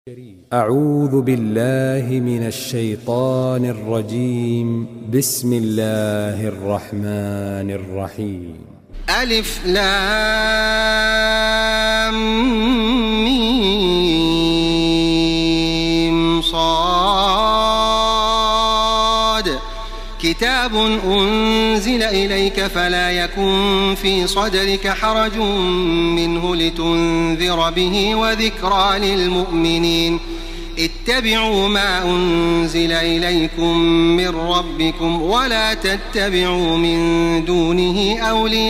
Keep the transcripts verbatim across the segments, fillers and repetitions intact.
أعوذ بالله من الشيطان الرجيم. بسم الله الرحمن الرحيم. ألف لام ميم صاد. كتاب أنزل إليك فلا يكن في صدرك حرج منه لتنذر به وذكرى للمؤمنين. اتبعوا ما أنزل إليكم من ربكم ولا تتبعوا من دونه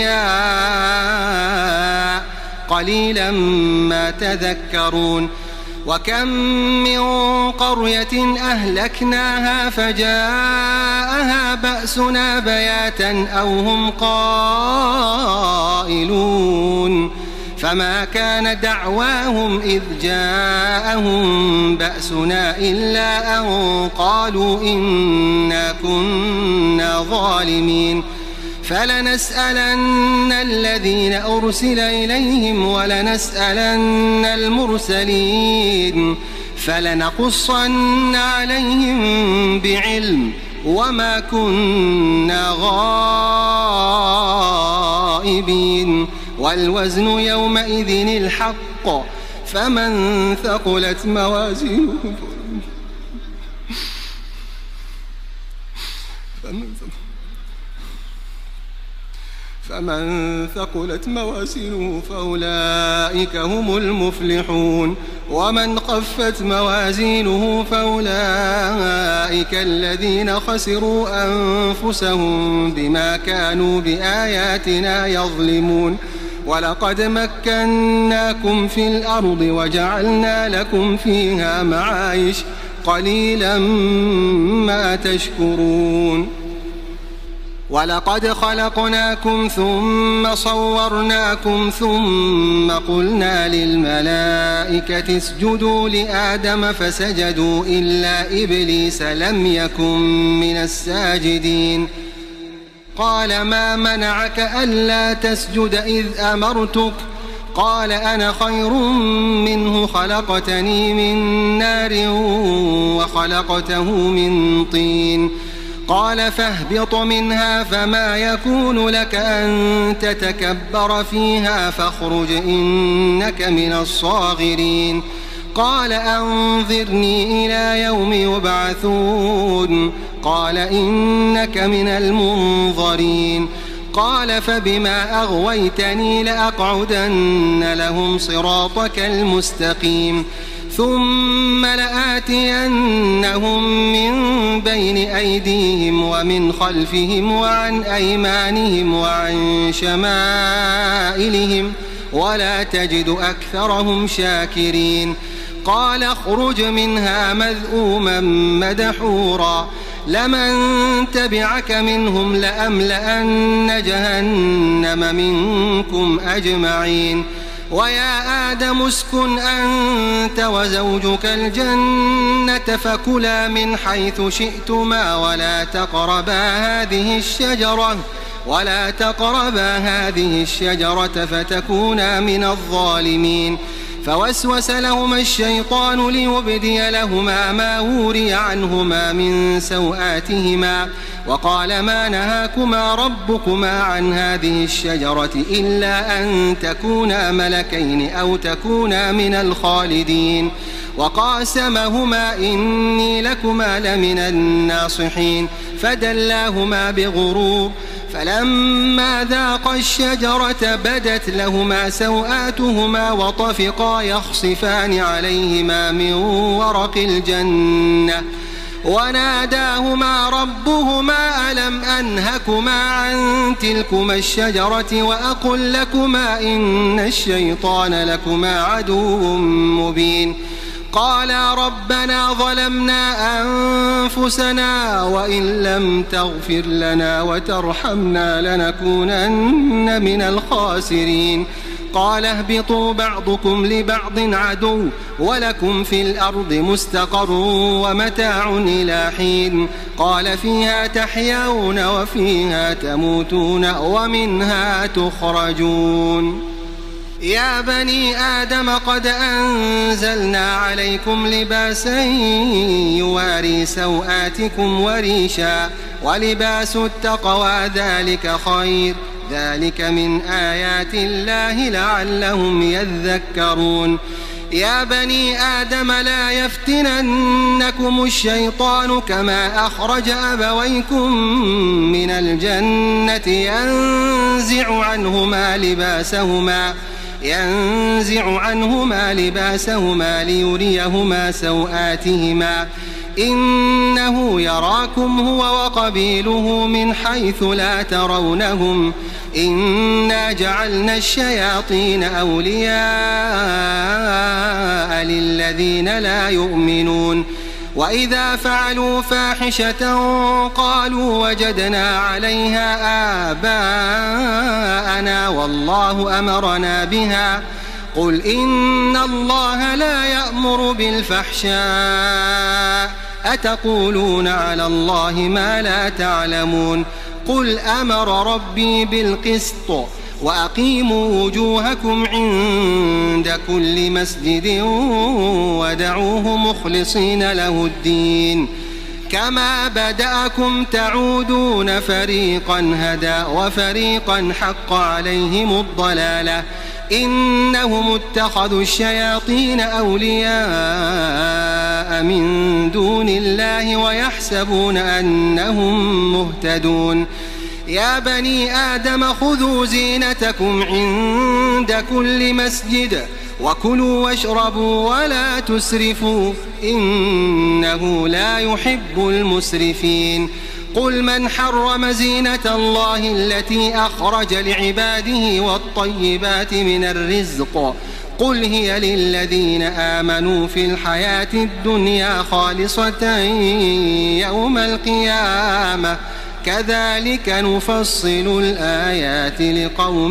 أولياء قليلا ما تذكرون. وكم من قرية أهلكناها فجاءها بأسنا بياتا أو هم قائلون فما كان دعواهم إذ جاءهم بأسنا إلا أن قالوا إنا كنا ظالمين. فلنسألن الذين أرسل إليهم ولنسألن المرسلين فلنقصن عليهم بعلم وما كنا غائبين. والوزن يومئذ الحق فمن ثقلت موازينه فمن ثقلت موازينه فأولئك هم المفلحون. ومن خفت موازينه فأولئك الذين خسروا أنفسهم بما كانوا بآياتنا يظلمون. ولقد مكناكم في الأرض وجعلنا لكم فيها معايش قليلا ما تشكرون. ولقد خلقناكم ثم صورناكم ثم قلنا للملائكة اسجدوا لآدم فسجدوا إلا إبليس لم يكن من الساجدين. قال ما منعك ألا تسجد إذ أمرتك؟ قال أنا خير منه خلقتني من نار وخلقته من طين. قال فاهبط منها فما يكون لك أن تتكبر فيها فاخرج إنك من الصاغرين. قال أنظرني إلى يوم يبعثون. قال إنك من المنظرين. قال فبما أغويتني لأقعدن لهم صراطك المستقيم ثم لآتينهم من بين أيديهم ومن خلفهم وعن أيمانهم وعن شمائلهم ولا تجد أكثرهم شاكرين. قال اخرج منها مذءوما مدحورا لمن تبعك منهم لأملأن جهنم منكم أجمعين. ويا آدم اسكن أنت وزوجك الجنة فكلا من حيث شئتما ولا تقربا هذه الشجرة ولا تقربا هذه الشجرة فتكونا من الظالمين. فوسوس لهما الشيطان ليبدي لهما ما وري عنهما من سوآتهما وقال ما نهاكما ربكما عن هذه الشجرة إلا أن تكونا ملكين أو تكونا من الخالدين. وقاسمهما إني لكما لمن الناصحين فدلاهما بغرور. فلما ذاقا الشجرة بدت لهما سوآتهما وطفقا يخصفان عليهما من ورق الجنة وناداهما ربهما ألم أنهكما عن تلكما الشجرة وأقل لكما إن الشيطان لكما عدو مبين. قالا ربنا ظلمنا أنفسنا وإن لم تغفر لنا وترحمنا لنكونن من الخاسرين. قال اهبطوا بعضكم لبعض عدو ولكم في الأرض مستقر ومتاع إلى حين. قال فيها تحيون وفيها تموتون ومنها تخرجون. يا بني آدم قد أنزلنا عليكم لباسا يواري سوآتكم وريشا ولباس التقوى ذلك خير ذلك من آيات الله لعلهم يذكرون يا بني آدم لا يفتننكم الشيطان كما أخرج أبويكم من الجنة ينزع عنهما لباسهما ينزع عنهما لباسهما ليريهما سوآتهما إنه يراكم هو وقبيله من حيث لا ترونهم إنا جعلنا الشياطين أولياء للذين لا يؤمنون وإذا فعلوا فاحشة قالوا وجدنا عليها آباءنا والله أمرنا بها قل إن الله لا يأمر بالفحشاء أتقولون على الله ما لا تعلمون قل أمر ربي بالقسط وأقيموا وجوهكم عند كل مسجد ودعوه مخلصين له الدين كما بدأكم تعودون فريقا هدى وفريقا حق عليهم الضلالة إنهم اتخذوا الشياطين أولياء من دون الله ويحسبون أنهم مهتدون يا بني آدم خذوا زينتكم عند كل مسجد وكلوا واشربوا ولا تسرفوا إنه لا يحب المسرفين قل من حرم زينة الله التي أخرج لعباده والطيبات من الرزق قل هي للذين آمنوا في الحياة الدنيا خالصة يوم القيامة كذلك نفصل الآيات لقوم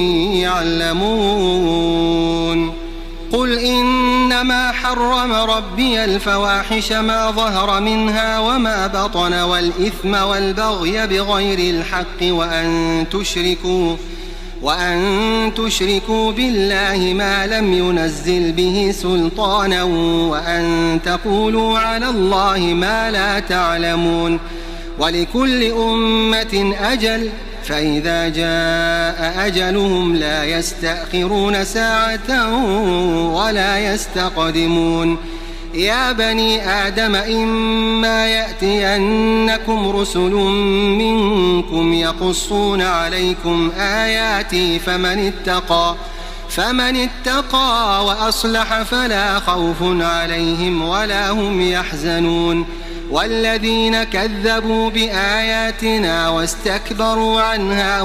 يعلمون قل إنما حرم ربي الفواحش ما ظهر منها وما بطن والإثم والبغي بغير الحق وأن تشركوا وأن تشركوا بالله ما لم ينزل به سلطانا وأن تقولوا على الله ما لا تعلمون ولكل أمة أجل فإذا جاء أجلهم لا يستأخرون ساعة ولا يستقدمون يا بني آدم إما يأتينكم رسل منكم يقصون عليكم آياتي فمن اتقى فمن اتقى وأصلح فلا خوف عليهم ولا هم يحزنون والذين كذبوا بآياتنا واستكبروا عنها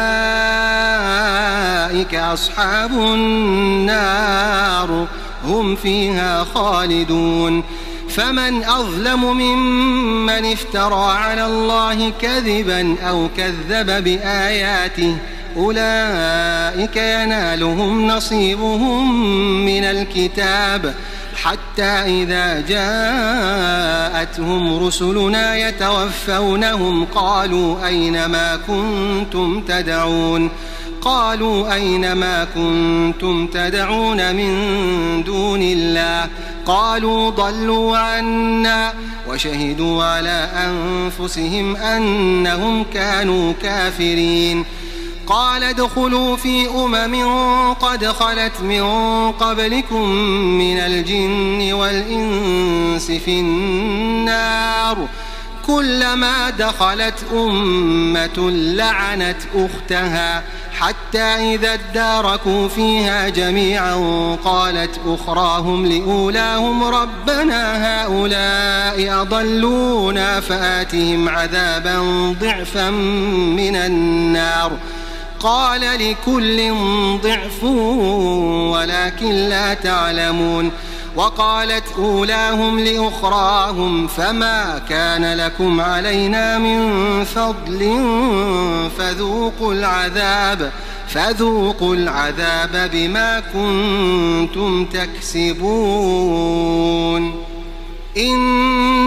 أولئك أصحاب النار هم فيها خالدون فمن أظلم ممن افترى على الله كذبا أو كذب بآياته أولئك ينالهم نصيبهم من الكتاب حتى إذا جاءتهم رسلنا يتوفونهم قالوا أين ما كنتم تدعون قالوا أين ما كنتم تدعون من دون الله قالوا ضلوا عنا وشهدوا على أنفسهم أنهم كانوا كافرين قال ادخلوا في أمم قد خلت من قبلكم من الجن والإنس في النار كلما دخلت أمة لعنت أختها حتى إذا اداركوا فيها جميعا قالت أخراهم لأولاهم ربنا هؤلاء أضلونا فآتهم عذابا ضعفا من النار قال لكل ضعف ولكن لا تعلمون وقالت أولاهم لأخراهم فما كان لكم علينا من فضل فذوقوا العذاب فذوقوا العذاب بما كنتم تكسبون إن الذين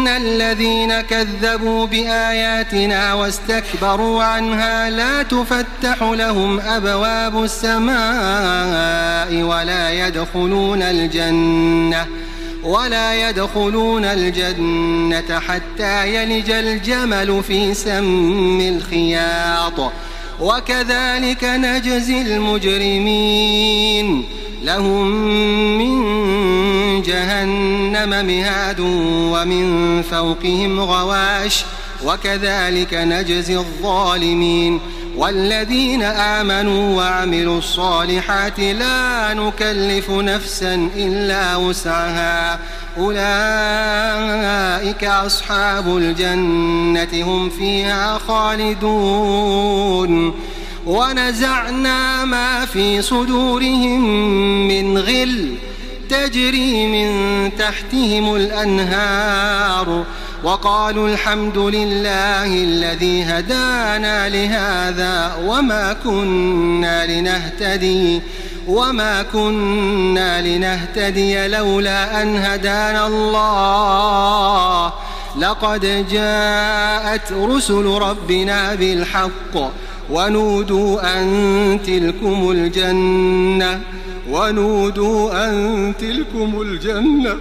الذين كذبوا بآياتنا واستكبروا عنها لا تفتح لهم أبواب السماء ولا يدخلون الجنة ولا يدخلون الجنة حتى يلج الجمل في سم الخياط وكذلك نجزي المجرمين لهم من جهنم مهاد ومن فوقهم غواش وكذلك نجزي الظالمين والذين آمنوا وعملوا الصالحات لا نكلف نفسا إلا وسعها أولئك أصحاب الجنة هم فيها خالدون ونزعنا ما في صدورهم من غل تجري من تحتهم الأنهار وقالوا الحمد لله الذي هدانا لهذا وما كنا لنهتدي وما كنا لنهتدي لولا أن هدانا الله لقد جاءت رسل ربنا بالحق ونودوا أن تلكم الجنة ونودوا أن تلكم الجنة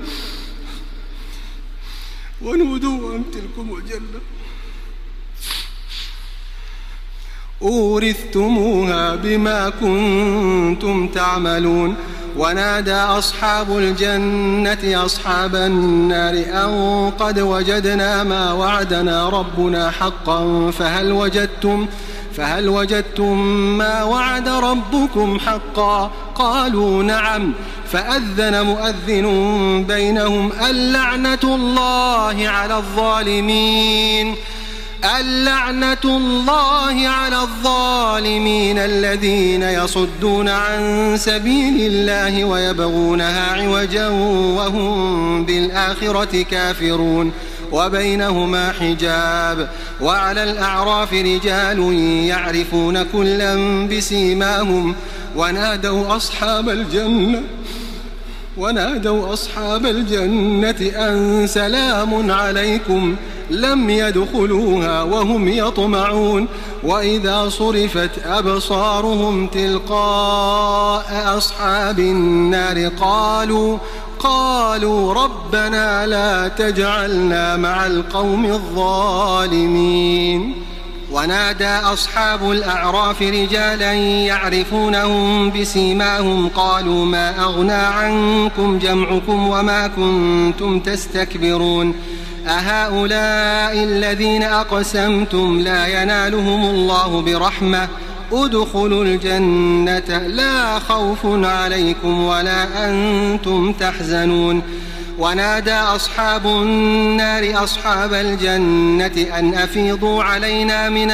ونودوا أن تلكم الجنة أورثتموها بما كنتم تعملون ونادى أصحاب الجنة أصحاب النار أن قد وجدنا ما وعدنا ربنا حقا فهل وجدتم فهل وجدتم ما وعد ربكم حقا قالوا نعم فأذن مؤذن بينهم اللعنة الله على الظالمين اللعنة الله على الظالمين الذين يصدون عن سبيل الله ويبغونها عوجا وهم بالآخرة كافرون وبينهما حجاب وعلى الأعراف رجال يعرفون كلا بسيماهم ونادوا أصحاب الجنة ونادوا أصحاب الجنة أن سلام عليكم لم يدخلوها وهم يطمعون وإذا صرفت أبصارهم تلقاء أصحاب النار قالوا قالوا ربنا لا تجعلنا مع القوم الظالمين ونادى أصحاب الأعراف رجالا يعرفونهم بسيماهم قالوا ما أغنى عنكم جمعكم وما كنتم تستكبرون أهؤلاء الذين أقسمتم لا ينالهم الله برحمة ادخلوا الجنة لا خوف عليكم ولا أنتم تحزنون ونادى أصحاب النار أصحاب الجنة أن أفيضوا علينا من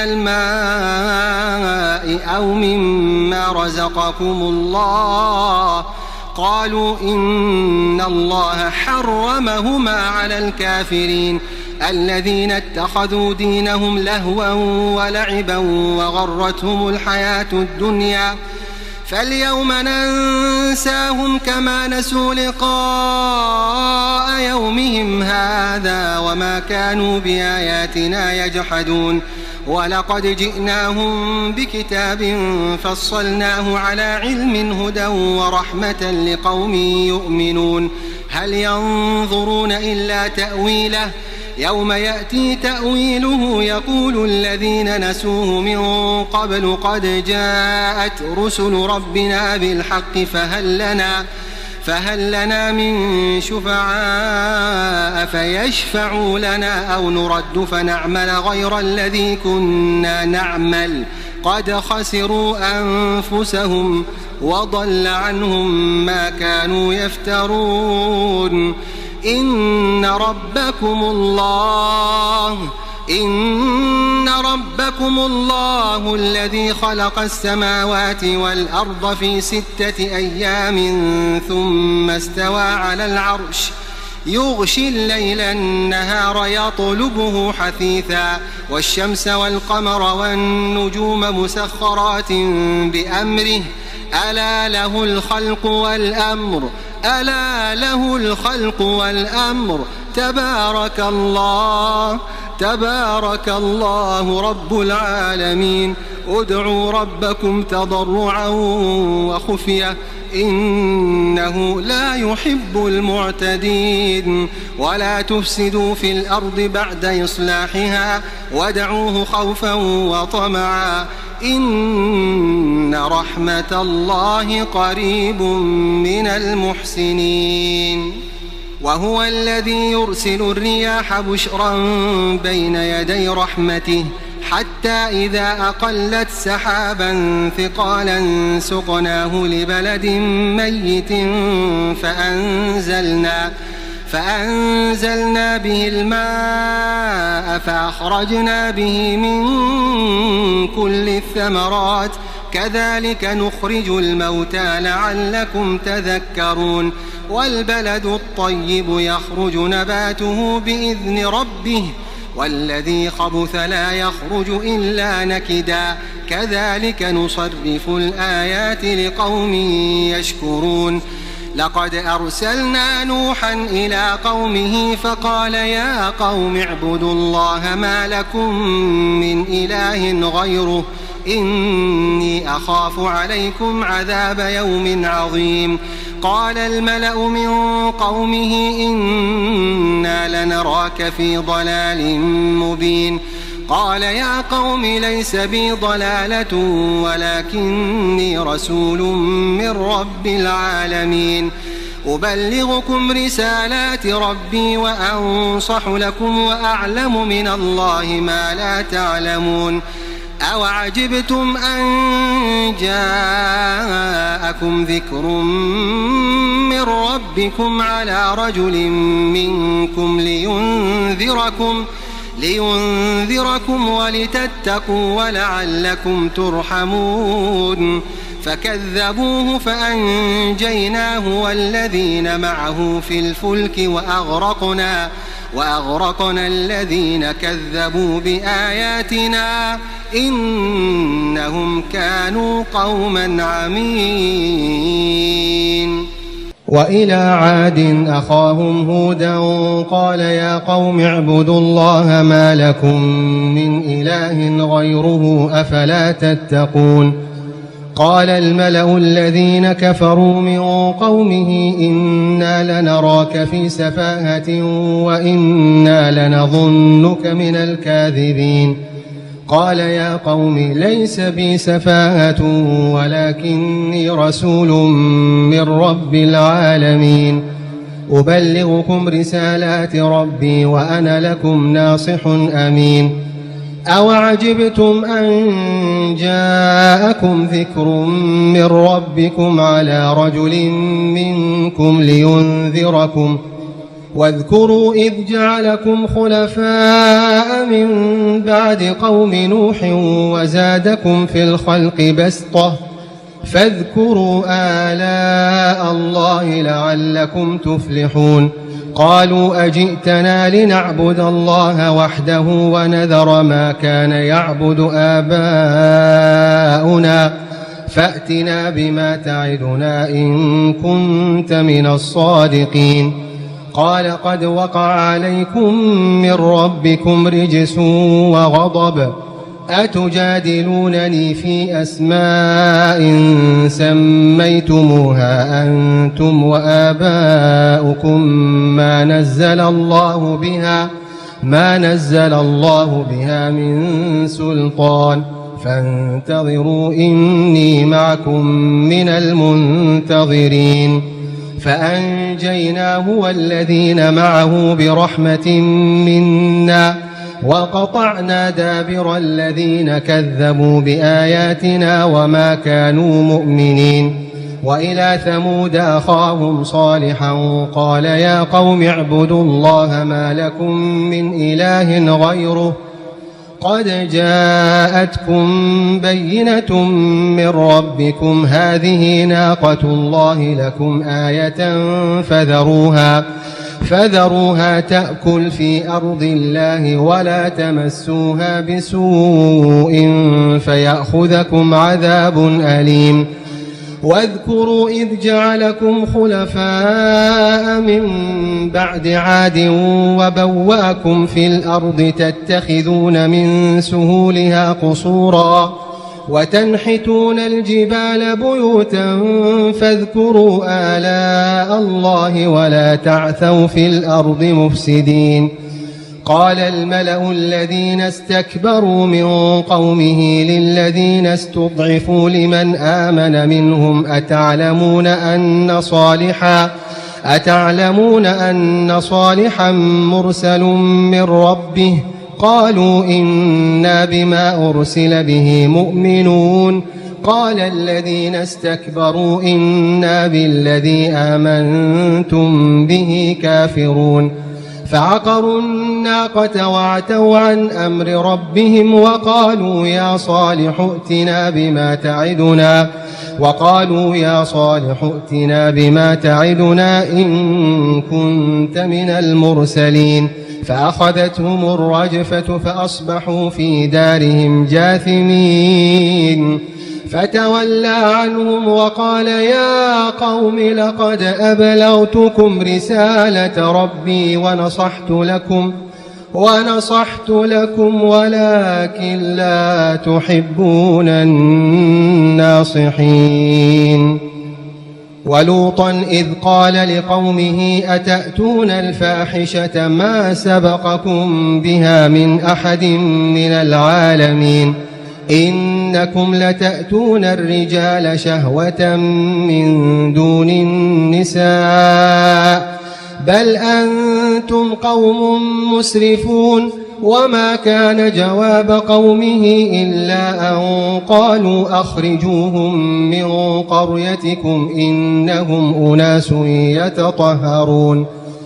الماء أو مما رزقكم الله قالوا إن الله حرمهما على الكافرين الذين اتخذوا دينهم لهوا ولعبا وغرتهم الحياة الدنيا فاليوم ننساهم كما نسوا لقاء يومهم هذا وما كانوا بآياتنا يجحدون ولقد جئناهم بكتاب فصلناه على علم هدى ورحمة لقوم يؤمنون هل ينظرون إلا تأويله يوم يأتي تأويله يقول الذين نسوه من قبل قد جاءت رسل ربنا بالحق فهل لنا فهل لنا من شفعاء فيشفعوا لنا أو نرد فنعمل غير الذي كنا نعمل قد خسروا أنفسهم وضل عنهم ما كانوا يفترون إن ربكم الله إن ربكم الله الذي خلق السماوات والأرض في ستة أيام ثم استوى على العرش يغشي الليل النهار يطلبه حثيثا والشمس والقمر والنجوم مسخرات بأمره ألا له الخلق والأمر ألا له الخلق والأمر تبارك الله تبارك الله رب العالمين. ادعوا ربكم تضرعا وخفية إنه لا يحب المعتدين. ولا تفسدوا في الأرض بعد إصلاحها وادعوه خوفا وطمعا إن رحمة الله قريب من المحسنين. وهو الذي يرسل الرياح بشرا بين يدي رحمته حتى إذا أقلت سحابا ثقالا سقناه لبلد ميت فأنزلنا فأنزلنا به الماء فأخرجنا به من كل الثمرات كذلك نخرج الموتى لعلكم تذكرون. والبلد الطيب يخرج نباته بإذن ربه والذي خبث لا يخرج إلا نكدا كذلك نصرف الآيات لقوم يشكرون. لقد أرسلنا نوحا إلى قومه فقال يا قوم اعبدوا الله ما لكم من إله غيره إني أخاف عليكم عذاب يوم عظيم. قال الملأ من قومه إنا لنراك في ضلال مبين. قال يا قوم ليس بي ضلالة ولكني رسول من رب العالمين. أبلغكم رسالات ربي وأنصح لكم وأعلم من الله ما لا تعلمون. أوعجبتم أن جاءكم ذكر من ربكم على رجل منكم لينذركم لينذركم ولتتقوا ولعلكم ترحمون. فكذبوه فأنجيناه والذين معه في الفلك وأغرقنا وأغرقنا الذين كذبوا بآياتنا إنهم كانوا قوما عمين. وإلى عاد أخاهم هودا قال يا قوم اعبدوا الله ما لكم من إله غيره أفلا تتقون. قال الملأ الذين كفروا من قومه إنا لنراك في سفاهة وإنا لنظنك من الكاذبين. قال يا قوم ليس بي سفاهة ولكني رسول من رب العالمين. أبلغكم رسالات ربي وأنا لكم ناصح أمين. أوعجبتم أن جاءكم ذكر من ربكم على رجل منكم لينذركم واذكروا إذ جعلكم خلفاء من بعد قوم نوح وزادكم في الخلق بسطة فاذكروا آلاء الله لعلكم تفلحون. قالوا أجئتنا لنعبد الله وحده ونذر ما كان يعبد آباؤنا فأتنا بما تعدنا إن كنت من الصادقين. قال قد وقع عليكم من ربكم رجس وغضب أتجادلونني في أسماء سميتموها أنتم وآباؤكم ما نزل الله بها ما نزل الله بها من سلطان فانتظروا إني معكم من المنتظرين. فأنجيناه والذين معه برحمة منا وقطعنا دابر الذين كذبوا بآياتنا وما كانوا مؤمنين. وإلى ثمود أخاهم صالحا قال يا قوم اعبدوا الله ما لكم من إله غيره قد جاءتكم بينة من ربكم هذه ناقة الله لكم آية فذروها فذروها تأكل في أرض الله ولا تمسوها بسوء فيأخذكم عذاب أليم. واذكروا إذ جعلكم خلفاء من بعد عاد وبوأكم في الأرض تتخذون من سهولها قصورا وتنحتون الجبال بيوتا فاذكروا آلاء الله ولا تعثوا في الأرض مفسدين. قال الملأ الذين استكبروا من قومه للذين استضعفوا لمن آمن منهم أتعلمون أن صالحا أتعلمون أن صالحا مرسل من ربه قالوا إنا بما أرسل به مؤمنون. قال الذين استكبروا إنا بالذي آمنتم به كافرون. فعقروا الناقة وعتوا عن أمر ربهم وقالوا يا صالح ائتنا بما تعدنا وقالوا يا صالح ائتنا بما تعدنا إن كنت من المرسلين. فأخذتهم الرجفة فأصبحوا في دارهم جاثمين. فتولى عنهم وقال يا قوم لقد أبلغتكم رسالة ربي ونصحت لكم ونصحت لكم ولكن لا تحبون الناصحين. ولوطا إذ قال لقومه أتأتون الفاحشة ما سبقكم بها من أحد من العالمين إنكم لتأتون الرجال شهوة من دون النساء بل أنتم قوم مسرفون. وما كان جواب قومه إلا أن قالوا أخرجوهم من قريتكم إنهم أناس يتطهرون.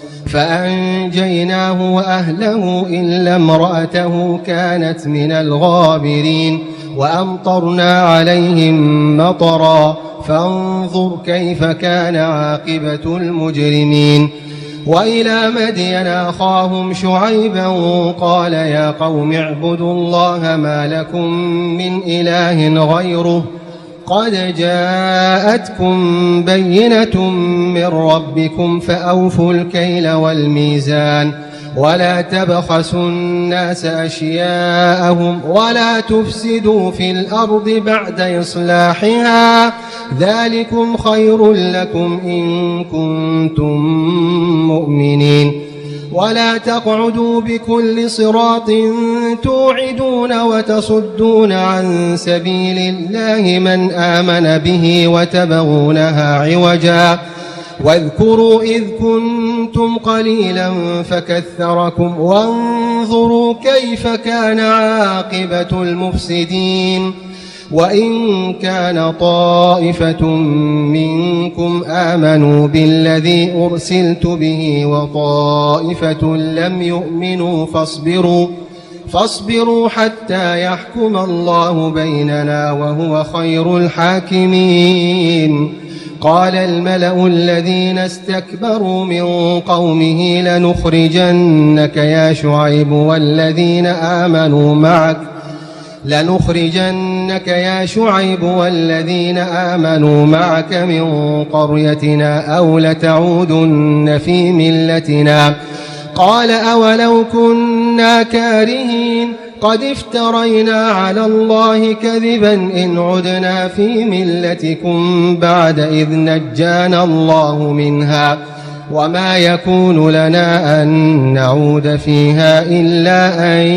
فأنجيناه وأهله إلا امرأته كانت من الغابرين وأمطرنا عليهم مطرا فانظر كيف كان عاقبة المجرمين. وإلى مدين أخاهم شعيبا قال يا قوم اعبدوا الله ما لكم من إله غيره قد جاءتكم بينة من ربكم فأوفوا الكيل والميزان ولا تبخسوا الناس أشياءهم ولا تفسدوا في الأرض بعد إصلاحها ذلكم خير لكم إن كنتم مؤمنين. ولا تقعدوا بكل صراط توعدون وتصدون عن سبيل الله من آمن به وتبغونها عوجا واذكروا إذ كنتم قليلا فكثركم وانظروا كيف كان عاقبة المفسدين. وإن كان طائفة منكم آمنوا بالذي أرسلت به وطائفة لم يؤمنوا فاصبروا فاصبروا حتى يحكم الله بيننا وهو خير الحاكمين. قال الملأ الذين استكبروا من قومه لنخرجنك يا شعيب والذين آمنوا معك لنخرجنك يا شعيب والذين آمنوا معك من قريتنا أو لتعودن في ملتنا. قال أولو كنا كارهين قد افترينا على الله كذبا إن عدنا في ملتكم بعد إذ نجانا الله منها وما يكون لنا أن نعود فيها إلا أن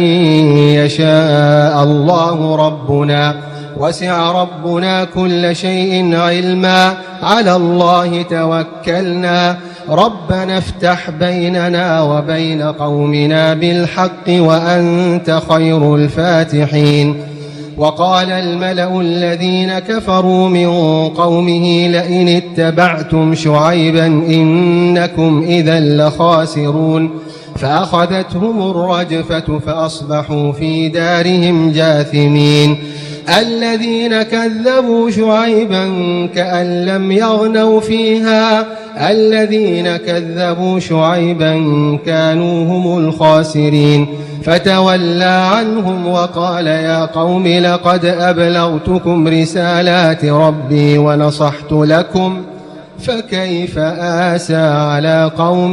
يشاء الله ربنا وسع ربنا كل شيء علما على الله توكلنا ربنا افتح بيننا وبين قومنا بالحق وأنت خير الفاتحين. وقال الملأ الذين كفروا من قومه لئن اتبعتم شعيبا إنكم إذا لخاسرون. فأخذتهم الرجفة فأصبحوا في دارهم جاثمين. الذين كذبوا شعيبا كأن لم يغنوا فيها الذين كذبوا شعيبا كانوا هم الخاسرين فتولى عنهم وقال يا قوم لقد أبلغتكم رسالات ربي ونصحت لكم فكيف آسى على قوم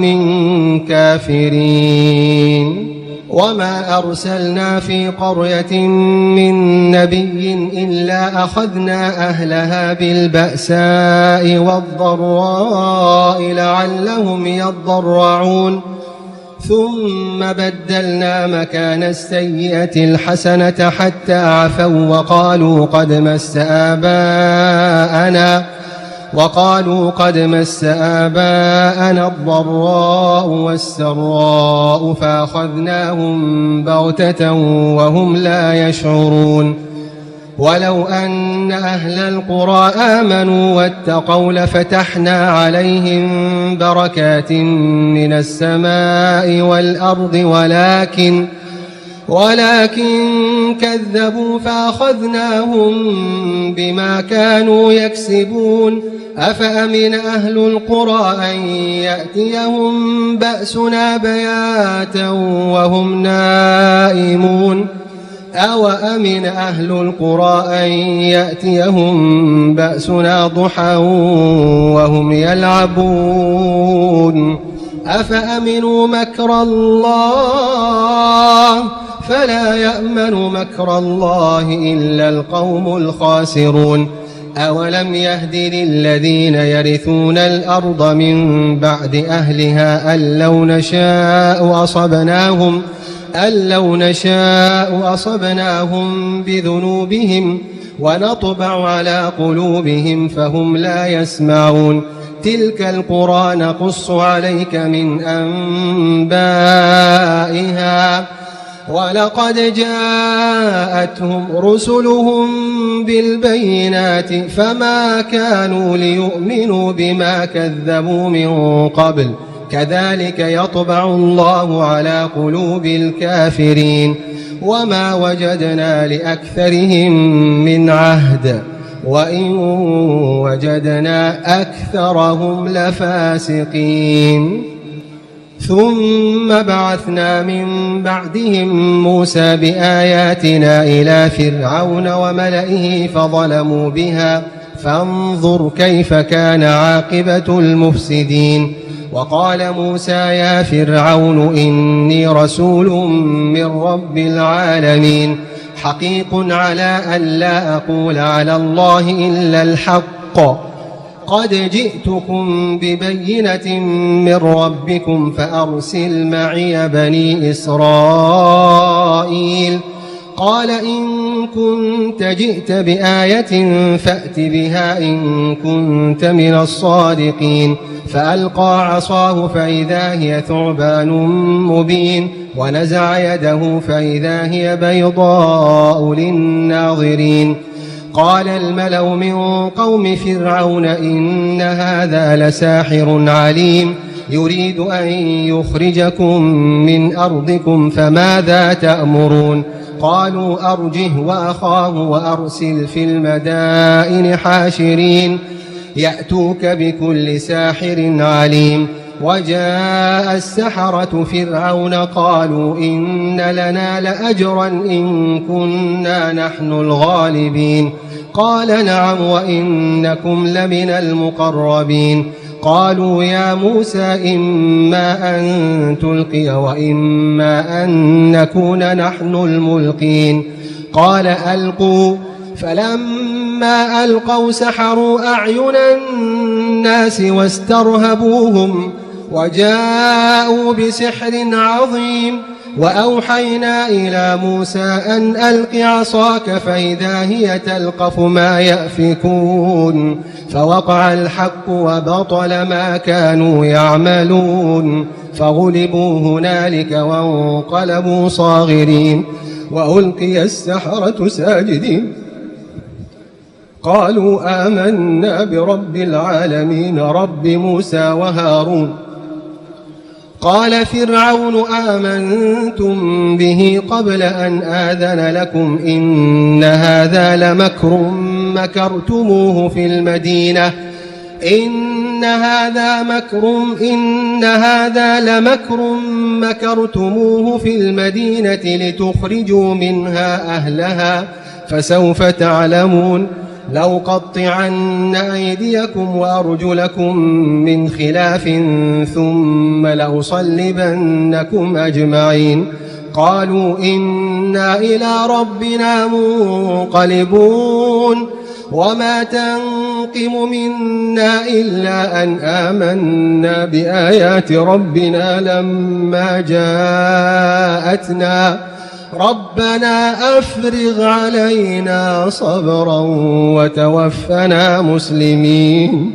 كافرين وما أرسلنا في قرية من نبي إلا أخذنا أهلها بالبأساء والضراء لعلهم يضرعون ثم بدلنا مكان السيئة الحسنة حتى عفوا وقالوا قد مس آباءنا وقالوا قد مس آباءنا الضراء والسراء فأخذناهم بغتة وهم لا يشعرون ولو أن أهل القرى آمنوا واتقوا لفتحنا عليهم بركات من السماء والأرض ولكن ولكن كذبوا فأخذناهم بما كانوا يكسبون أفأمن أهل القرى أن يأتيهم بأسنا بياتا وهم نائمون أو أمن أهل القرى أن يأتيهم بأسنا ضحى وهم يلعبون أفأمنوا مكر الله فلا يأمن مكر الله إلا القوم الخاسرون أولم يهد للذين يرثون الأرض من بعد أهلها أن لو نشاء أصبناهم أن لو نشاء أصبناهم بذنوبهم ونطبع على قلوبهم فهم لا يسمعون تلك القرى نقص عليك من أنبائها ولقد جاءتهم رسلهم بالبينات فما كانوا ليؤمنوا بما كذبوا من قبل كذلك يطبع الله على قلوب الكافرين وما وجدنا لأكثرهم من عهد وإن وجدنا أكثرهم لفاسقين ثم بعثنا من بعدهم موسى بآياتنا إلى فرعون وملئه فظلموا بها فانظر كيف كان عاقبة المفسدين وقال موسى يا فرعون إني رسول من رب العالمين حقيق على أن لا أقول على الله إلا الحق قد جئتكم ببينة من ربكم فأرسل معي بني إسرائيل قال إن كنت جئت بآية فأت بها إن كنت من الصادقين فألقى عصاه فإذا هي ثعبان مبين ونزع يده فإذا هي بيضاء للناظرين قال الملأ من قوم فرعون إن هذا لساحر عليم يريد أن يخرجكم من أرضكم فماذا تأمرون قالوا أرجه وأخاه وأرسل في المدائن حاشرين يأتوك بكل ساحر عليم وجاء السحرة فرعون قالوا إن لنا لأجرا إن كنا نحن الغالبين قال نعم وإنكم لمن المقربين قالوا يا موسى إما أن تلقي وإما أن نكون نحن الملقين قال ألقوا فلما ألقوا سحروا أعين الناس واسترهبوهم وجاءوا بسحر عظيم وأوحينا إلى موسى أن ألق عصاك فإذا هي تلقف ما يأفكون فوقع الحق وبطل ما كانوا يعملون فغلبوا هنالك وانقلبوا صاغرين وألقي السحرة ساجدين قالوا آمنا برب العالمين رب موسى وهارون قال فرعون آمنتم به قبل أن آذن لكم إن هذا لمكر مكرتموه في المدينة إن هذا مكر إن هذا لمكر مكرتموه في المدينة لتخرجوا منها أهلها فسوف تعلمون لو قطعن أيديكم وأرجلكم من خلاف ثم لأصلبنكم أجمعين قالوا إنا إلى ربنا منقلبون وما تنقم منا إلا أن آمنا بآيات ربنا لما جاءتنا ربنا أفرغ علينا صبرا وتوفنا مسلمين.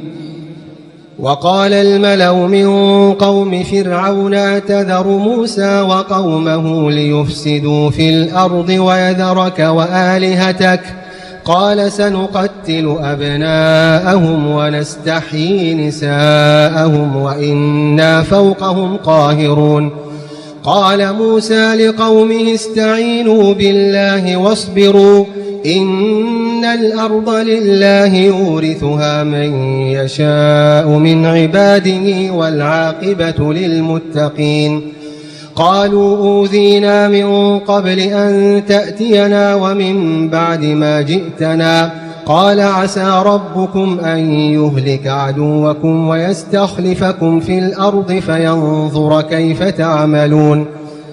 وقال الملأ من قوم فرعون تذر موسى وقومه ليفسدوا في الأرض ويذرك وآلهتك قال سنقتل أبناءهم ونستحيي نساءهم وإنا فوقهم قاهرون. قال موسى لقومه استعينوا بالله واصبروا إن الأرض لله يورثها من يشاء من عباده والعاقبة للمتقين. قالوا أوذينا من قبل أن تأتينا ومن بعد ما جئتنا قال عسى ربكم أن يهلك عدوكم ويستخلفكم في الأرض فينظر كيف تعملون.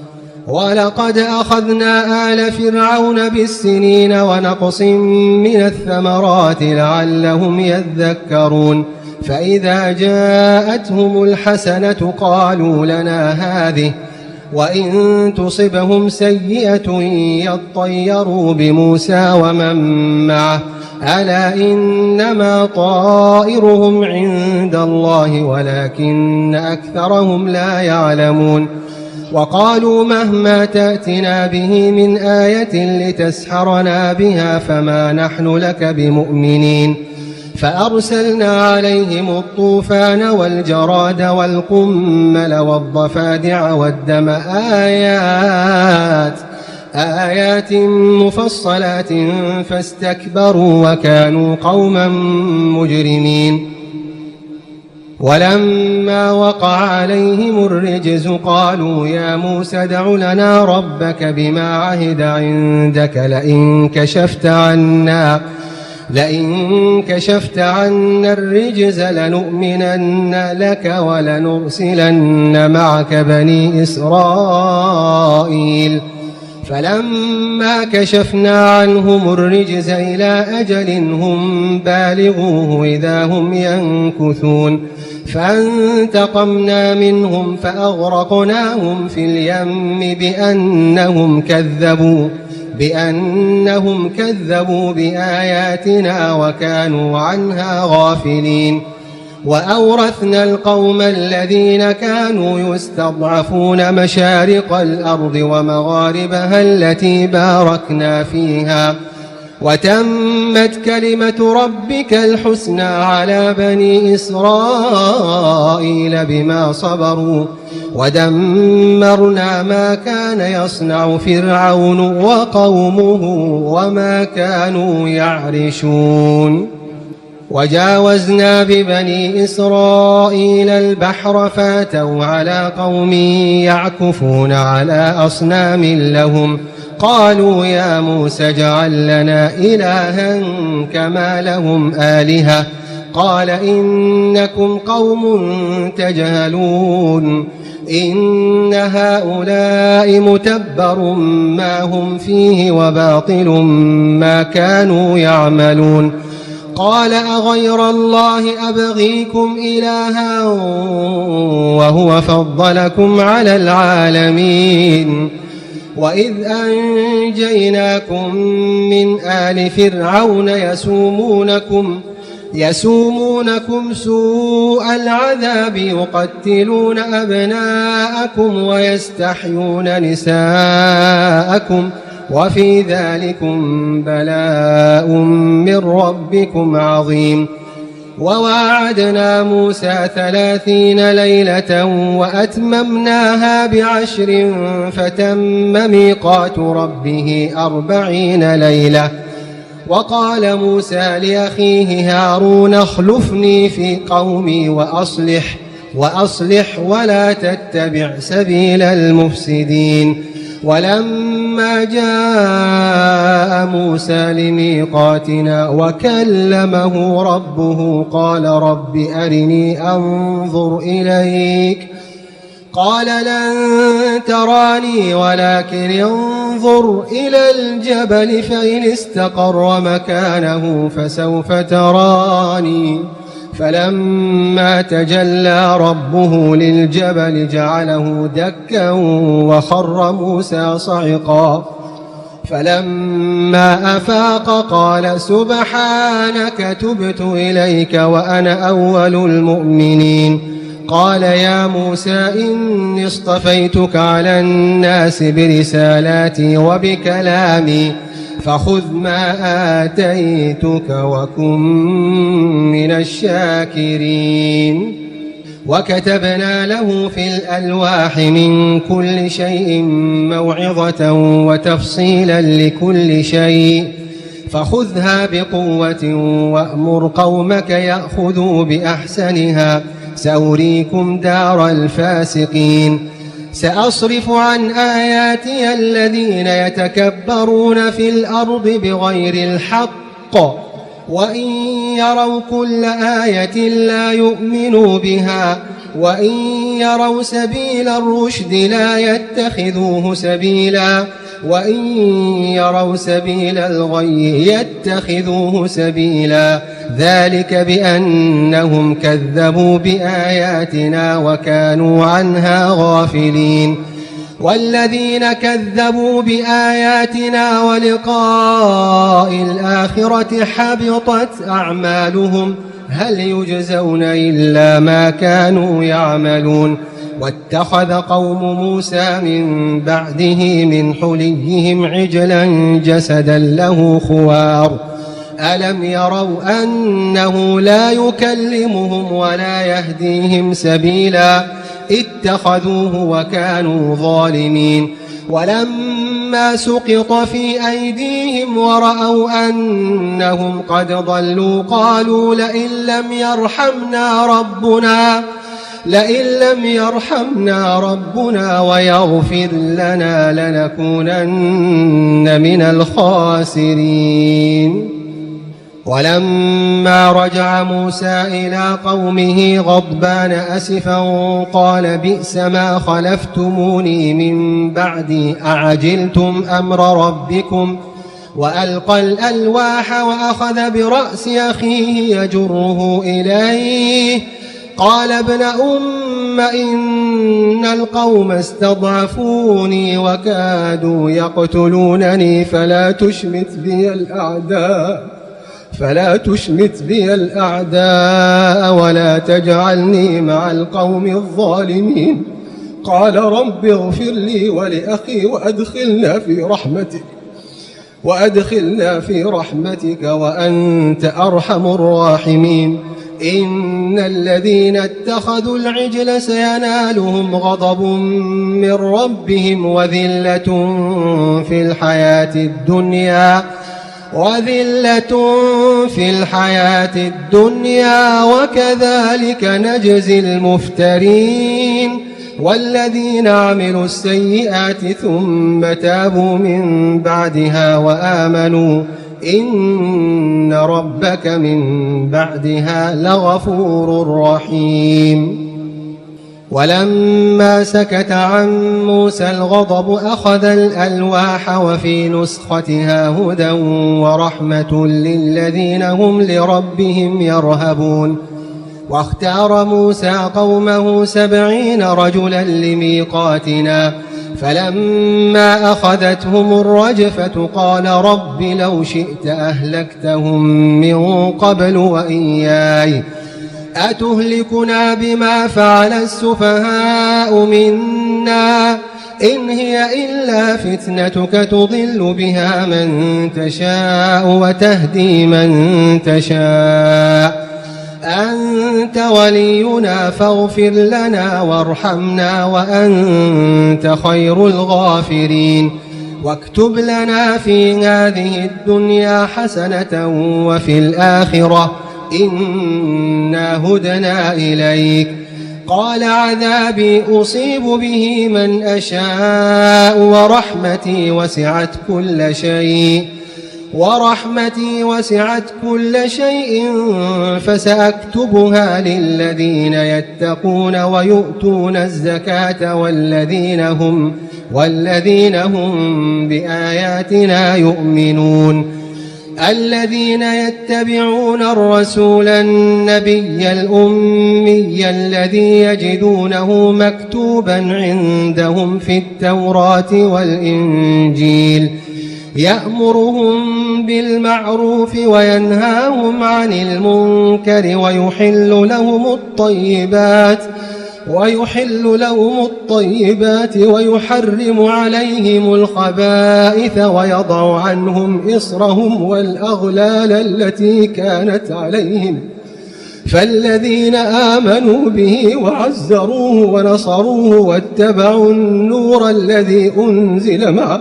ولقد أخذنا آل فرعون بالسنين ونقص من الثمرات لعلهم يذكرون فإذا جاءتهم الحسنة قالوا لنا هذه وإن تصبهم سيئة يطيروا بموسى ومن معه ألا إنما طائرهم عند الله ولكن أكثرهم لا يعلمون. وقالوا مهما تأتنا به من آية لتسحرنا بها فما نحن لك بمؤمنين. فأرسلنا عليهم الطوفان والجراد والقمل والضفادع والدم آيات آيات مفصلات فاستكبروا وكانوا قوما مجرمين. ولما وقع عليهم الرجز قالوا يا موسى ادع لنا ربك بما عهد عندك لئن كشفت عنا لئن كشفت عنا الرجز لنؤمنن لك ولنرسلن معك بني إسرائيل. فلما كشفنا عنهم الرجز إلى أجل هم بالغوه إذا هم ينكثون فانتقمنا منهم فأغرقناهم في اليم بأنهم كذبوا بأنهم كذبوا بآياتنا وكانوا عنها غافلين. وأورثنا القوم الذين كانوا يستضعفون مشارق الأرض ومغاربها التي باركنا فيها وتمت كلمة ربك الحسنى على بني إسرائيل بما صبروا ودمرنا ما كان يصنع فرعون وقومه وما كانوا يعرشون. وجاوزنا ببني إسرائيل البحر فاتوا على قوم يعكفون على أصنام لهم قالوا يا موسى اجعل لنا إلها كما لهم آلهة قال إنكم قوم تجهلون إن هؤلاء متبر ما هم فيه وباطل ما كانوا يعملون. قال أغير الله أبغيكم إلها وهو فضلكم على العالمين وإذ أنجيناكم من آل فرعون يسومونكم يسومونكم سوء العذاب يقتلون أبناءكم ويستحيون نساءكم وفي ذلكم بلاء من ربكم عظيم. وواعدنا موسى ثلاثين ليلة وأتممناها بعشر فتم ميقات ربه أربعين ليلة. وقال موسى لأخيه هارون اخلفني في قومي وأصلح وأصلح ولا تتبع سبيل المفسدين. ولما جاء موسى لميقاتنا وكلمه ربه قال رب أرني أنظر إليك قال لن تراني ولكن انظر إلى الجبل فإن استقر مكانه فسوف تراني. فلما تجلى ربه للجبل جعله دكا وخر موسى صعقا. فلما أفاق قال سبحانك تبت إليك وأنا أول المؤمنين. قال يا موسى إني اصطفيتك على الناس برسالاتي وبكلامي فخذ ما آتيتك وكن من الشاكرين. وكتبنا له في الألواح من كل شيء موعظة وتفصيلا لكل شيء فخذها بقوة وأمر قومك يأخذوا بأحسنها سأريكم دار الفاسقين. سأصرف عن آياتي الذين يتكبرون في الأرض بغير الحق وإن يروا كل آية لا يؤمنوا بها وإن يروا سبيل الرشد لا يتخذوه سبيلا وإن يروا سبيل الغي يتخذوه سبيلا. ذلك بأنهم كذبوا بآياتنا وكانوا عنها غافلين. والذين كذبوا بآياتنا ولقاء الآخرة حبطت أعمالهم هل يجزون إلا ما كانوا يعملون. واتخذ قوم موسى من بعده من حليهم عجلا جسدا له خوار ألم يروا أنه لا يكلمهم ولا يهديهم سبيلا اتخذوه وكانوا ظالمين. ولما سقط في أيديهم ورأوا أنهم قد ضلوا قالوا لئن لم يرحمنا ربنا لئن لم يرحمنا ربنا ويغفر لنا لنكونن من الخاسرين. ولما رجع موسى إلى قومه غضبان أسفا قال بئس ما خلفتموني من بعدي أعجلتم أمر ربكم وألقى الألواح وأخذ برأس أخيه يجره إليه قال ابن أم إن القوم استضعفوني وكادوا يقتلونني فلا تشمت بي الأعداء فلا تشمت بي الأعداء ولا تجعلني مع القوم الظالمين. قال رب اغفر لي ولأخي وأدخلنا في رحمتك وأدخلنا في رحمتك وأنت أرحم الراحمين. إن الذين اتخذوا العجل سينالهم غضب من ربهم وذلة في الحياة الدنيا وذلة في الحياة الدنيا وكذلك نجزي المفترين. والذين عملوا السيئات ثم تابوا من بعدها وآمنوا إن ربك من بعدها لغفور رحيم. ولما سكت عن موسى الغضب أخذ الألواح وفي نسختها هدى ورحمة للذين هم لربهم يرهبون. واختار موسى قومه سبعين رجلا لميقاتنا فلما أخذتهم الرجفة قال رب لو شئت أهلكتهم من قبل وإياي أتهلكنا بما فعل السفهاء منا إن هي إلا فتنتك تضل بها من تشاء وتهدي من تشاء أنت ولينا فاغفر لنا وارحمنا وأنت خير الغافرين واكتب لنا في هذه الدنيا حسنة وفي الآخرة إنا هدنا إليك. قال عذابي أصيب به من أشاء ورحمتي وسعت كل شيء ورحمتي وسعت كل شيء فسأكتبها للذين يتقون ويؤتون الزكاة والذين هم والذين هم بآياتنا يؤمنون. الذين يتبعون الرسول النبي الأمي الذي يجدونه مكتوبا عندهم في التوراة والإنجيل يأمرهم بالمعروف وينهاهم عن المنكر ويحل لهم الطيبات ويحل لهم الطيبات ويحرم عليهم الخبائث ويضع عنهم إصرهم والأغلال التي كانت عليهم. فالذين آمنوا به وعزروه ونصروه واتبعوا النور الذي أنزل معه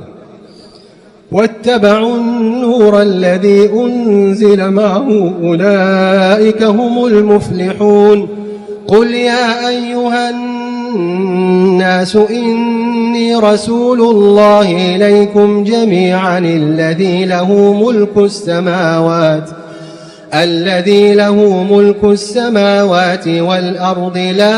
واتبعوا النور الذي أنزل معه أولئك هم المفلحون. قل يا أيها الناس إني رسول الله إليكم جميعا الذي له ملك السماوات الذي له ملك السماوات والأرض لا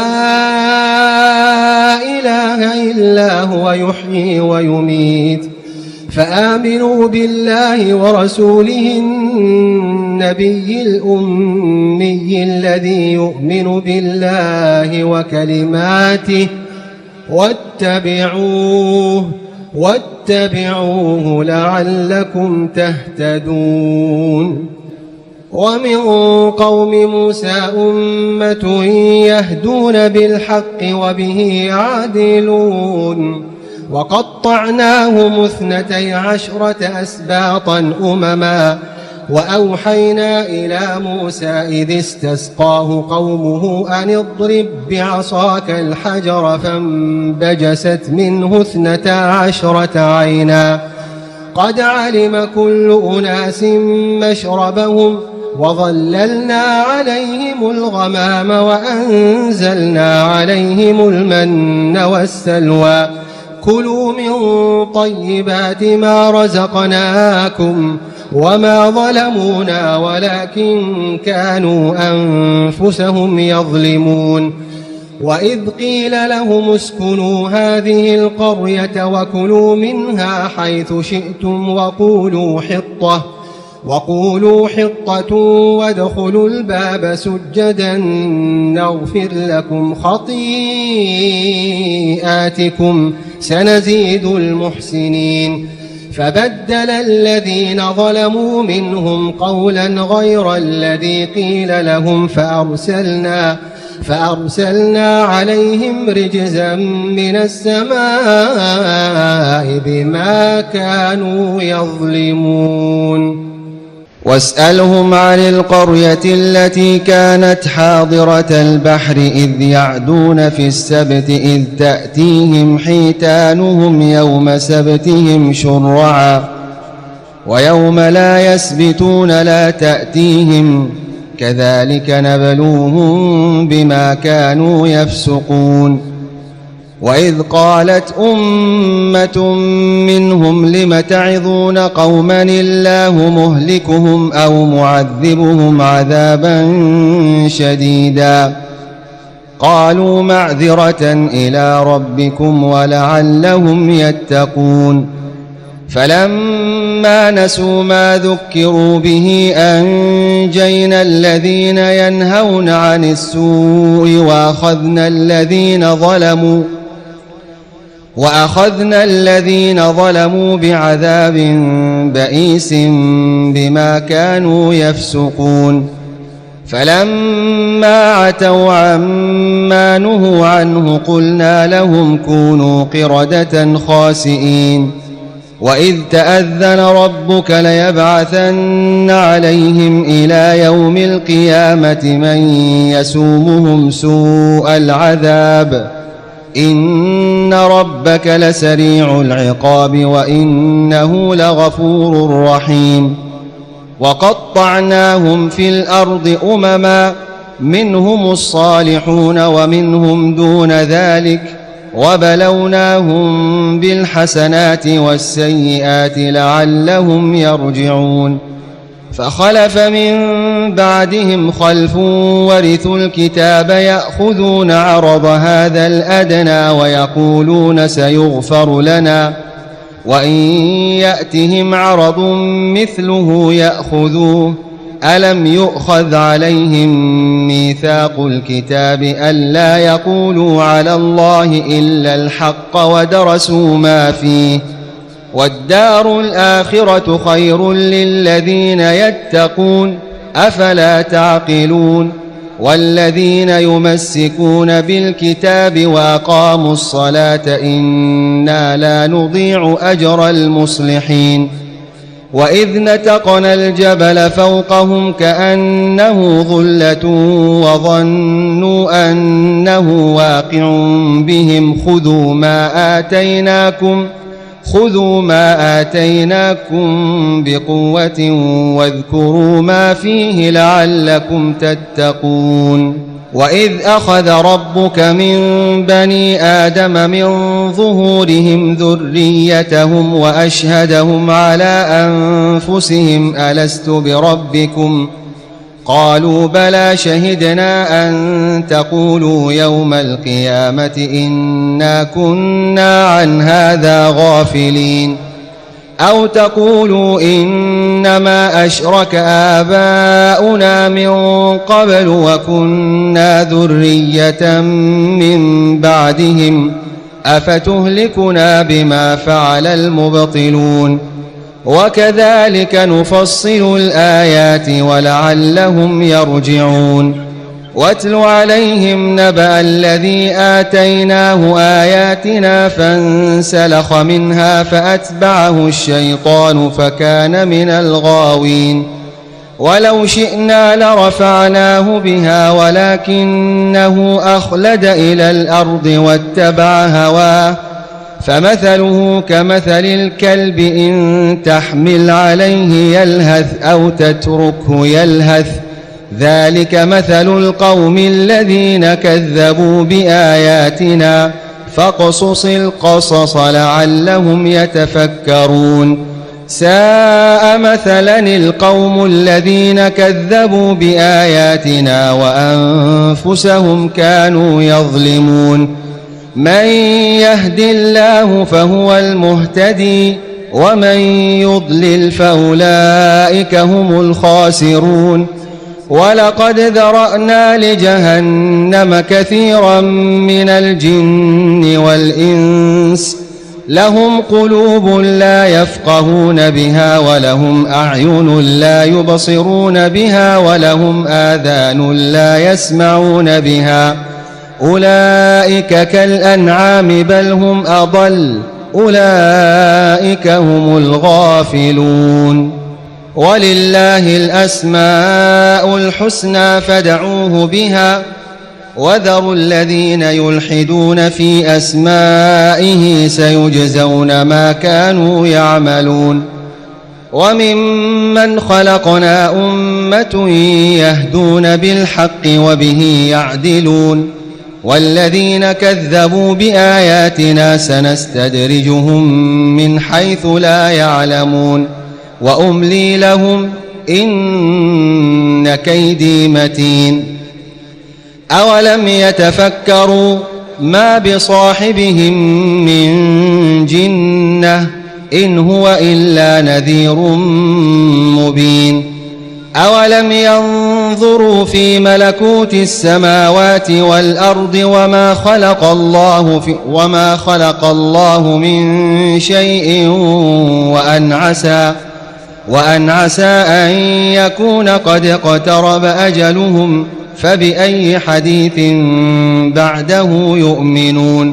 إله إلا هو يحيي ويميت فآمنوا بالله ورسوله النبي الأمي الذي يؤمن بالله وكلماته واتبعوه واتبعوه لعلكم تهتدون. ومن قوم موسى أمة يهدون بالحق وبه يعدلون وقطعناهم اثنتي عشرة أسباطا أمما وأوحينا إلى موسى إذ استسقاه قومه أن اضرب بعصاك الحجر فانبجست منه اثنتا عشرة عينا قد علم كل أناس مشربهم وظللنا عليهم الغمام وأنزلنا عليهم المن والسلوى كلوا من طيبات ما رزقناكم وما ظلمونا ولكن كانوا أنفسهم يظلمون. وإذ قيل لهم اسكنوا هذه القرية وكلوا منها حيث شئتم وقولوا حطة وقولوا حطة وادخلوا الباب سجدا نغفر لكم خطيئاتكم سنزيد المحسنين. فبدل الذين ظلموا منهم قولا غير الذي قيل لهم فأرسلنا فأرسلنا عليهم رجزا من السماء بما كانوا يظلمون. واسألهم عن القرية التي كانت حاضرة البحر إذ يعدون في السبت إذ تأتيهم حيتانهم يوم سبتهم شرعا ويوم لا يسبتون لا تأتيهم كذلك نبلوهم بما كانوا يفسقون. وإذ قالت أمة منهم لم تعظون قوما الله مهلكهم أو معذبهم عذابا شديدا قالوا معذرة إلى ربكم ولعلهم يتقون. فلما نسوا ما ذكروا به أنجينا الذين ينهون عن السوء وأخذنا الذين ظلموا وأخذنا الذين ظلموا بعذاب بئيس بما كانوا يفسقون. فلما عتوا عما نهوا عنه قلنا لهم كونوا قردة خاسئين وإذ تأذن ربك ليبعثن عليهم إلى يوم القيامة من يسومهم سوء العذاب إن ربك لسريع العقاب وإنه لغفور رحيم. وقطعناهم في الأرض أمما منهم الصالحون ومنهم دون ذلك وبلوناهم بالحسنات والسيئات لعلهم يرجعون. فخلف من بعدهم خلف ورثوا الكتاب يأخذون عرض هذا الأدنى ويقولون سيغفر لنا وإن يأتهم عرض مثله يأخذوه ألم يؤخذ عليهم ميثاق الكتاب ألا يقولوا على الله إلا الحق ودرسوا ما فيه والدار الآخرة خير للذين يتقون أفلا تعقلون. والذين يمسكون بالكتاب وأقاموا الصلاة إنا لا نضيع أجر المصلحين. وإذ نتقنا الجبل فوقهم كأنه ظلة وظنوا أنه واقع بهم خذوا ما آتيناكم خذوا ما آتيناكم بقوة واذكروا ما فيه لعلكم تتقون. وإذ أخذ ربك من بني آدم من ظهورهم ذريتهم وأشهدهم على أنفسهم ألست بربكم قالوا بلى شهدنا أن تقولوا يوم القيامة إنا كنا عن هذا غافلين أو تقولوا إنما أشرك آباؤنا من قبل وكنا ذرية من بعدهم أفتهلكنا بما فعل المبطلون وكذلك نفصل الآيات ولعلهم يرجعون. واتل عليهم نبأ الذي آتيناه آياتنا فانسلخ منها فأتبعه الشيطان فكان من الغاوين. ولو شئنا لرفعناه بها ولكنه أخلد إلى الأرض واتبع هواه فمثله كمثل الكلب إن تحمل عليه يلهث أو تتركه يلهث ذلك مثل القوم الذين كذبوا بآياتنا فاقصص القصص لعلهم يتفكرون. ساء مثلا القوم الذين كذبوا بآياتنا وأنفسهم كانوا يظلمون. من يهد الله فهو المهتدي ومن يضلل فأولئك هم الخاسرون. ولقد ذرأنا لجهنم كثيرا من الجن والإنس لهم قلوب لا يفقهون بها ولهم أعين لا يبصرون بها ولهم آذان لا يسمعون بها أولئك كالأنعام بل هم أضل أولئك هم الغافلون. ولله الأسماء الحسنى فادعوه بها وذروا الذين يلحدون في أسمائه سيجزون ما كانوا يعملون. وممن خلقنا أمة يهدون بالحق وبه يعدلون والذين كذبوا بآياتنا سنستدرجهم من حيث لا يعلمون وأملي لهم إن كيدي متين. أولم يتفكروا ما بصاحبهم من جنة إن هو إلا نذير مبين. أولم ينظروا في ملكوت السماوات والأرض وما خلق الله في وما خلق الله من شيء وأن عسى وأن عسى أن يكون قد اقترب أجلهم فبأي حديث بعده يؤمنون.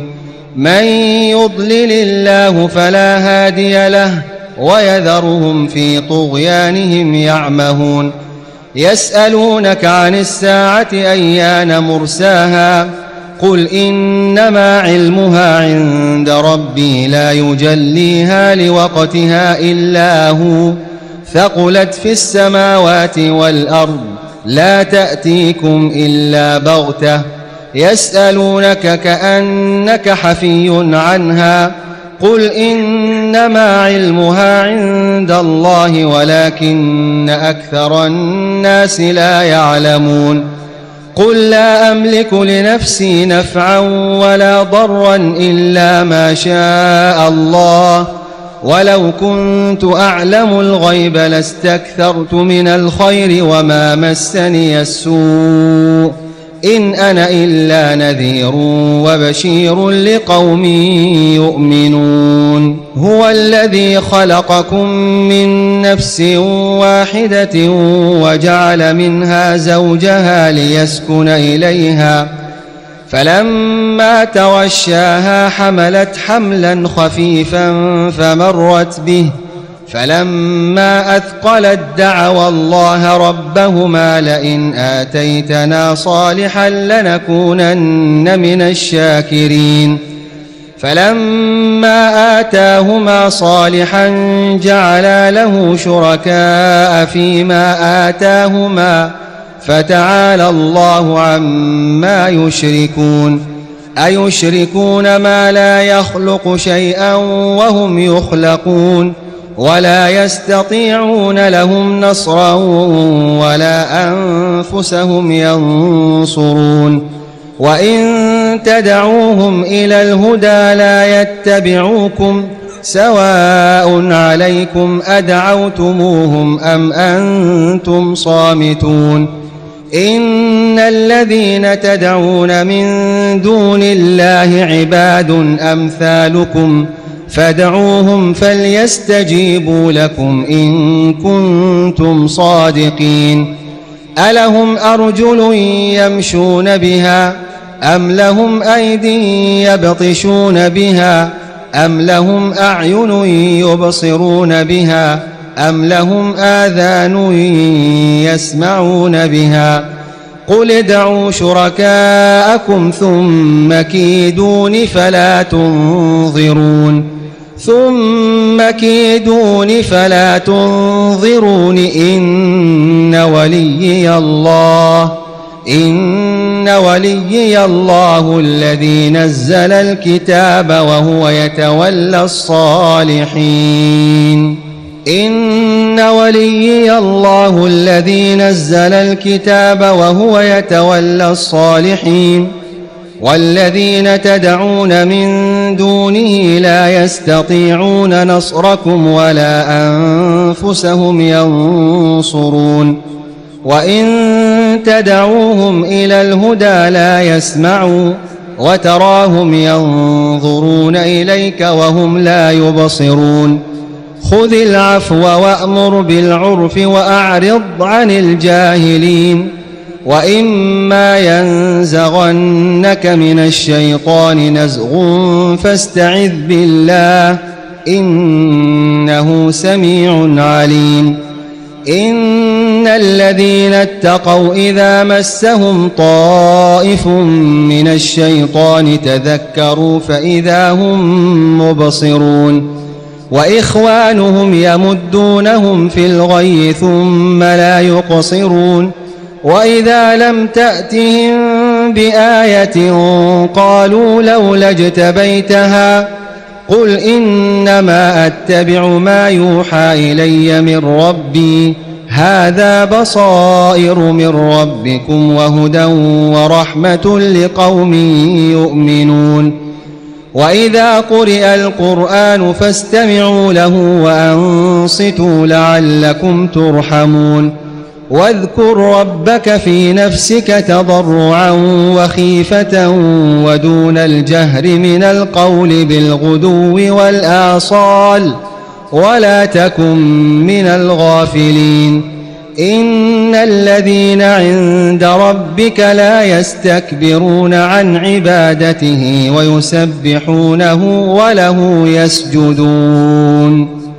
من يضلل الله فلا هادي له ويذرهم في طغيانهم يعمهون يسألونك عن الساعة أيان مرساها قل إنما علمها عند ربي لا يجليها لوقتها إلا هو ثقلت في السماوات والأرض لا تأتيكم إلا بغتة يسألونك كأنك حفي عنها قل إنما علمها عند الله ولكن أكثر الناس لا يعلمون قل لا أملك لنفسي نفعا ولا ضرا إلا ما شاء الله ولو كنت أعلم الغيب لاستكثرت من الخير وما مسني السوء إن أنا إلا نذير وبشير لقوم يؤمنون هو الذي خلقكم من نفس واحدة وجعل منها زوجها ليسكن إليها فلما توشاها حملت حملا خفيفا فمرت به فلما أثقلت دعوا الله ربهما لئن آتيتنا صالحا لنكونن من الشاكرين فلما آتاهما صالحا جعلا له شركاء فيما آتاهما فتعالى الله عما يشركون أيشركون ما لا يخلق شيئا وهم يخلقون ولا يستطيعون لهم نصرا ولا أنفسهم ينصرون وإن تدعوهم إلى الهدى لا يتبعوكم سواء عليكم أدعوتموهم أم أنتم صامتون إن الذين تدعون من دون الله عباد أمثالكم فادعوهم فليستجيبوا لكم إن كنتم صادقين ألهم أرجل يمشون بها أم لهم أيد يبطشون بها أم لهم أعين يبصرون بها أم لهم آذان يسمعون بها قل ادعوا شركاءكم ثم كيدون فلا تنظرون ثم كيدون فلا تنظرون إن وليي الله إن وليي الله الذي نزل الكتاب وهو يتولى الصالحين إن وليي الله الذي نزل الكتاب وهو يتولى الصالحين والذين تدعون من دونه لا يستطيعون نصركم ولا أنفسهم ينصرون وإن تدعوهم إلى الهدى لا يسمعوا وتراهم ينظرون إليك وهم لا يبصرون خذ العفو وأمر بالعرف وأعرض عن الجاهلين وإما ينزغنك من الشيطان نزغ فاستعذ بالله إنه سميع عليم إن الذين اتقوا إذا مسهم طائف من الشيطان تذكروا فإذا هم مبصرون وإخوانهم يمدونهم في الغي ثم لا يقصرون وإذا لم تأتهم بآية قالوا لولا اجتبيتها قل إنما أتبع ما يوحى إلي من ربي هذا بصائر من ربكم وهدى ورحمة لقوم يؤمنون وإذا قرئ القرآن فاستمعوا له وأنصتوا لعلكم ترحمون واذكر ربك في نفسك تضرعا وخيفة ودون الجهر من القول بالغدو والآصال ولا تكن من الغافلين إن الذين عند ربك لا يستكبرون عن عبادته ويسبحونه وله يسجدون